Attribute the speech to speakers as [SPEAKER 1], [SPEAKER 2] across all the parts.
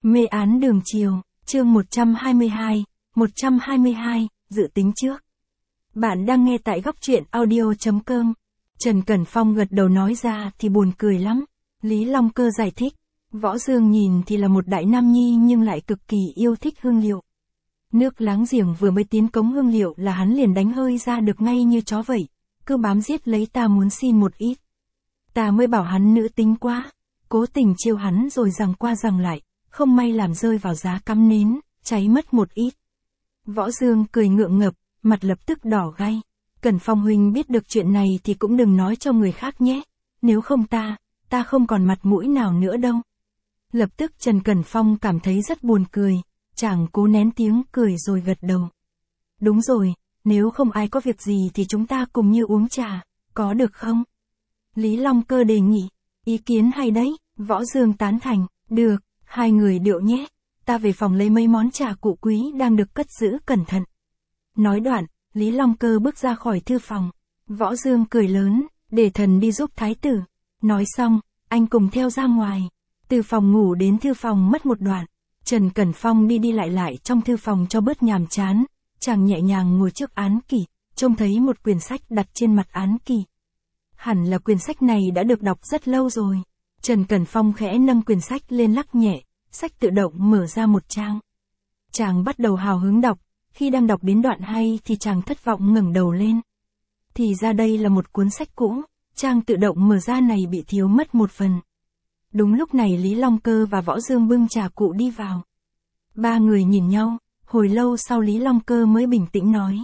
[SPEAKER 1] Mê án đường chiều, chương 122, dự tính trước. Bạn đang nghe tại góc truyện audio.com. Trần Cẩn Phong gật đầu nói ra thì buồn cười lắm. Lý Long Cơ giải thích, Võ Dương nhìn thì là một đại nam nhi nhưng lại cực kỳ yêu thích hương liệu. Nước láng giềng vừa mới tiến cống hương liệu là hắn liền đánh hơi ra được ngay như chó vậy, cứ bám giết lấy ta muốn xin một ít. Ta mới bảo hắn nữ tính quá, cố tình chiêu hắn rồi giằng qua giằng lại, không may làm rơi vào giá cắm nến, cháy mất một ít. Võ Dương cười ngượng ngập, mặt lập tức đỏ gay. Cẩn Phong huynh biết được chuyện này thì cũng đừng nói cho người khác nhé, nếu không ta không còn mặt mũi nào nữa đâu. Lập tức Trần Cẩn Phong cảm thấy rất buồn cười, chàng cố nén tiếng cười rồi gật đầu. Đúng rồi, nếu không ai có việc gì thì chúng ta cùng như uống trà, có được không? Lý Long Cơ đề nghị, ý kiến hay đấy, Võ Dương tán thành, được, hai người điệu nhé, ta về phòng lấy mấy món trà cụ quý đang được cất giữ cẩn thận. Nói đoạn, Lý Long Cơ bước ra khỏi thư phòng, Võ Dương cười lớn, để thần đi giúp thái tử. Nói xong, anh cùng theo ra ngoài, từ phòng ngủ đến thư phòng mất một đoạn. Trần Cẩn Phong đi đi lại trong thư phòng cho bớt nhàm chán, chàng nhẹ nhàng ngồi trước án kỷ, trông thấy một quyển sách đặt trên mặt án kỷ. Hẳn là quyển sách này đã được đọc rất lâu rồi. Trần Cẩn Phong khẽ nâng quyển sách lên lắc nhẹ, sách tự động mở ra một trang. Chàng bắt đầu hào hứng đọc, khi đang đọc đến đoạn hay thì chàng thất vọng ngẩng đầu lên. Thì ra đây là một cuốn sách cũ, trang tự động mở ra này bị thiếu mất một phần. Đúng lúc này Lý Long Cơ và Võ Dương bưng trà cụ đi vào. Ba người nhìn nhau, hồi lâu sau Lý Long Cơ mới bình tĩnh nói.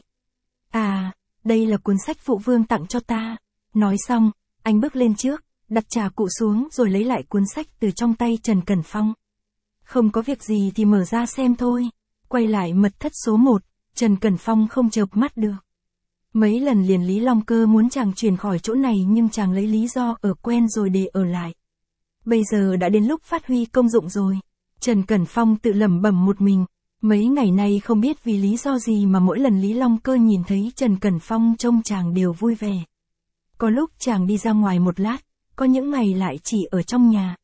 [SPEAKER 1] À, đây là cuốn sách phụ vương tặng cho ta. Nói xong, anh bước lên trước, đặt trà cụ xuống rồi lấy lại cuốn sách từ trong tay Trần Cẩn Phong. Không có việc gì thì mở ra xem thôi. Quay lại mật thất số 1, Trần Cẩn Phong không chợp mắt được. Mấy lần liền Lý Long Cơ muốn chàng chuyển khỏi chỗ này nhưng chàng lấy lý do ở quen rồi để ở lại. Bây giờ đã đến lúc phát huy công dụng rồi. Trần Cẩn Phong tự lẩm bẩm một mình. Mấy ngày nay không biết vì lý do gì mà mỗi lần Lý Long Cơ nhìn thấy Trần Cẩn Phong trông chàng đều vui vẻ. Có lúc chàng đi ra ngoài một lát, có những ngày lại chỉ ở trong nhà.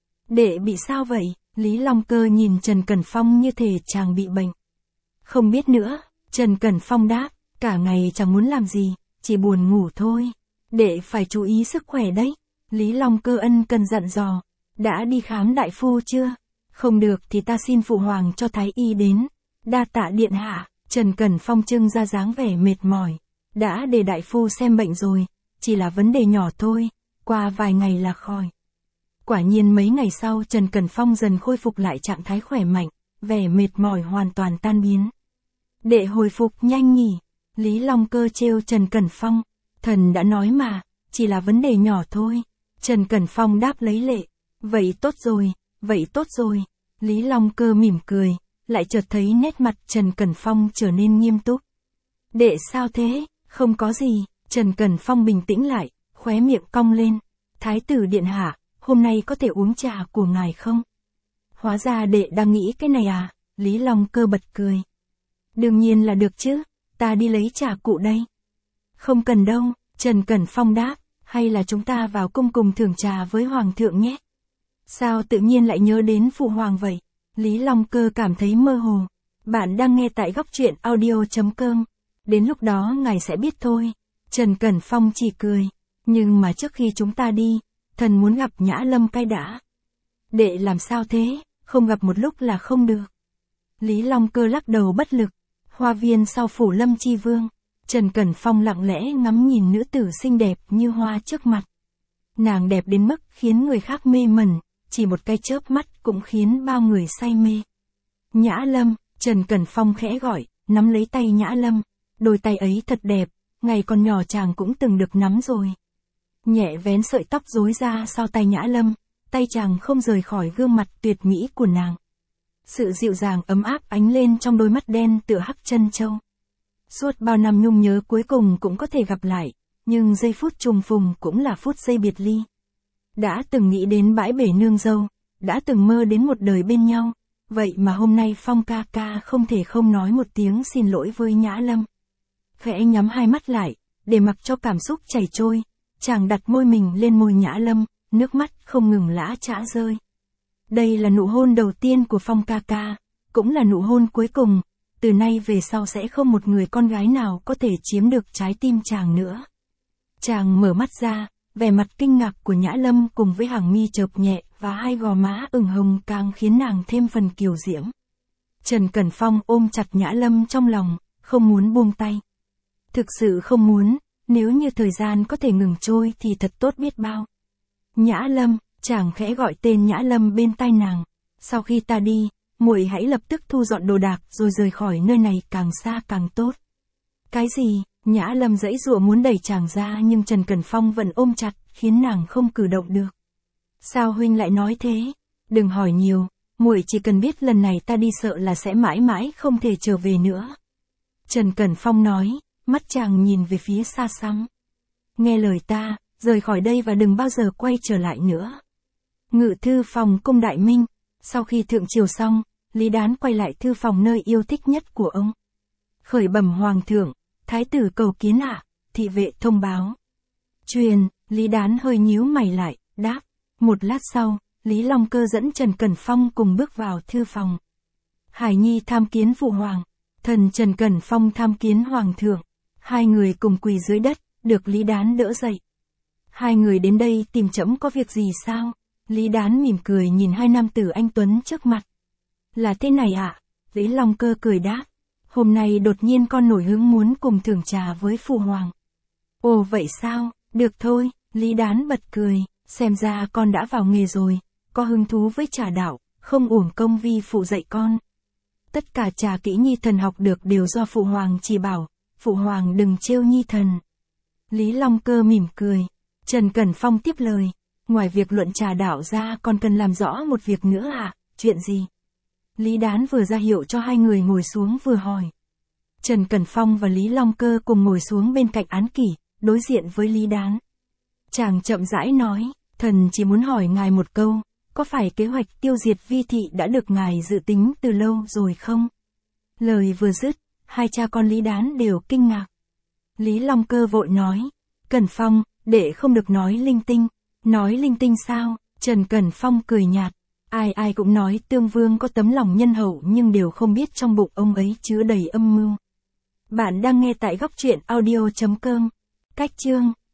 [SPEAKER 1] Đệ bị sao vậy? Lý Long Cơ nhìn Trần Cẩn Phong như thể chàng bị bệnh. Không biết nữa, Trần Cẩn Phong đáp, cả ngày chẳng muốn làm gì, chỉ buồn ngủ thôi. Đệ phải chú ý sức khỏe đấy. Lý Long Cơ ân cần dặn dò, đã đi khám đại phu chưa? Không được thì ta xin phụ hoàng cho thái y đến. Đa tạ điện hạ. Trần Cẩn Phong trưng ra dáng vẻ mệt mỏi. Đã để đại phu xem bệnh rồi, chỉ là vấn đề nhỏ thôi, qua vài ngày là khỏi. Quả nhiên mấy ngày sau Trần Cẩn Phong dần khôi phục lại trạng thái khỏe mạnh, vẻ mệt mỏi hoàn toàn tan biến. Đệ hồi phục nhanh nhỉ? Lý Long Cơ trêu Trần Cẩn Phong, thần đã nói mà, chỉ là vấn đề nhỏ thôi. Trần Cẩn Phong đáp lấy lệ, vậy tốt rồi. Lý Long Cơ mỉm cười, lại chợt thấy nét mặt Trần Cẩn Phong trở nên nghiêm túc. Đệ sao thế? Không có gì. Trần Cẩn Phong bình tĩnh lại, khóe miệng cong lên. Thái tử điện hạ, hôm nay có thể uống trà của ngài không? Hóa ra đệ đang nghĩ cái này à? Lý Long Cơ bật cười. Đương nhiên là được chứ, ta đi lấy trà cụ đây. Không cần đâu, Trần Cẩn Phong đáp, hay là chúng ta vào cung cùng thưởng trà với hoàng thượng nhé? Sao tự nhiên lại nhớ đến phụ hoàng vậy? Lý Long Cơ cảm thấy mơ hồ. Bạn đang nghe tại góc truyện audio.com. Đến lúc đó ngài sẽ biết thôi. Trần Cẩn Phong chỉ cười. Nhưng mà trước khi chúng ta đi, thần muốn gặp Nhã Lâm cái đã. Đệ làm sao thế, không gặp một lúc là không được. Lý Long Cơ lắc đầu bất lực. Hoa viên sau phủ Lâm Chi Vương. Trần Cẩn Phong lặng lẽ ngắm nhìn nữ tử xinh đẹp như hoa trước mặt. Nàng đẹp đến mức khiến người khác mê mẩn, chỉ một cái chớp mắt cũng khiến bao người say mê. Nhã Lâm, Trần Cẩn Phong khẽ gọi, nắm lấy tay Nhã Lâm. Đôi tay ấy thật đẹp, ngày còn nhỏ chàng cũng từng được nắm rồi. Nhẹ vén sợi tóc rối ra sau tay Nhã Lâm, tay chàng không rời khỏi gương mặt tuyệt mỹ của nàng. Sự dịu dàng ấm áp ánh lên trong đôi mắt đen tựa hắc chân châu. Suốt bao năm nhung nhớ cuối cùng cũng có thể gặp lại, nhưng giây phút trùng phùng cũng là phút giây biệt ly. Đã từng nghĩ đến bãi bể nương dâu, đã từng mơ đến một đời bên nhau, vậy mà hôm nay Phong ca ca không thể không nói một tiếng xin lỗi với Nhã Lâm. Khẽ nhắm hai mắt lại, để mặc cho cảm xúc chảy trôi, chàng đặt môi mình lên môi Nhã Lâm, nước mắt không ngừng lã chã rơi. Đây là nụ hôn đầu tiên của Phong ca ca, cũng là nụ hôn cuối cùng, từ nay về sau sẽ không một người con gái nào có thể chiếm được trái tim chàng nữa. Chàng mở mắt ra, vẻ mặt kinh ngạc của Nhã Lâm cùng với hàng mi chợp nhẹ và hai gò má ửng hồng càng khiến nàng thêm phần kiều diễm. Trần Cẩn Phong ôm chặt Nhã Lâm trong lòng, không muốn buông tay. Thực sự không muốn, nếu như thời gian có thể ngừng trôi thì thật tốt biết bao. Nhã Lâm, chàng khẽ gọi tên Nhã Lâm bên tai nàng. Sau khi ta đi, muội hãy lập tức thu dọn đồ đạc rồi rời khỏi nơi này càng xa càng tốt. Cái gì? Nhã Lâm giãy giụa muốn đẩy chàng ra nhưng Trần Cẩn Phong vẫn ôm chặt, khiến nàng không cử động được. Sao huynh lại nói thế? Đừng hỏi nhiều, muội chỉ cần biết lần này ta đi sợ là sẽ mãi mãi không thể trở về nữa. Trần Cẩn Phong nói, mắt chàng nhìn về phía xa xăm. Nghe lời ta, rời khỏi đây và đừng bao giờ quay trở lại nữa. Ngự thư phòng cung Đại Minh. Sau khi thượng triều xong, Lý Đán quay lại thư phòng nơi yêu thích nhất của ông. Khởi bẩm hoàng thượng, thái tử cầu kiến ạ, thị vệ thông báo. Truyền, Lý Đán hơi nhíu mày lại, đáp. Một lát sau, Lý Long Cơ dẫn Trần Cẩn Phong cùng bước vào thư phòng. Hải Nhi tham kiến phụ hoàng, thần Trần Cẩn Phong tham kiến hoàng thượng. Hai người cùng quỳ dưới đất, được Lý Đán đỡ dậy. Hai người đến đây tìm trẫm có việc gì sao? Lý Đán mỉm cười nhìn hai nam tử anh tuấn trước mặt. Là thế này ạ, Lý Long Cơ cười đáp. Hôm nay đột nhiên con nổi hứng muốn cùng thưởng trà với phụ hoàng. Ồ vậy sao, được thôi, Lý Đán bật cười, xem ra con đã vào nghề rồi, có hứng thú với trà đạo, không uổng công vi phụ dạy con. Tất cả trà kỹ nhi thần học được đều do phụ hoàng chỉ bảo, phụ hoàng đừng trêu nhi thần. Lý Long Cơ mỉm cười, Trần Cẩn Phong tiếp lời, ngoài việc luận trà đạo ra còn cần làm rõ một việc nữa ạ, chuyện gì? Lý Đán vừa ra hiệu cho hai người ngồi xuống vừa hỏi. Trần Cẩn Phong và Lý Long Cơ cùng ngồi xuống bên cạnh án kỷ, đối diện với Lý Đán. Chàng chậm rãi nói, thần chỉ muốn hỏi ngài một câu, có phải kế hoạch tiêu diệt Vi thị đã được ngài dự tính từ lâu rồi không? Lời vừa dứt, hai cha con Lý Đán đều kinh ngạc. Lý Long Cơ vội nói, Cẩn Phong, đệ không được nói linh tinh. Nói linh tinh sao? Trần Cẩn Phong cười nhạt. Ai ai cũng nói Tương Vương có tấm lòng nhân hậu nhưng đều không biết trong bụng ông ấy chứa đầy âm mưu. Bạn đang nghe tại góc truyện audio.com. Cách chương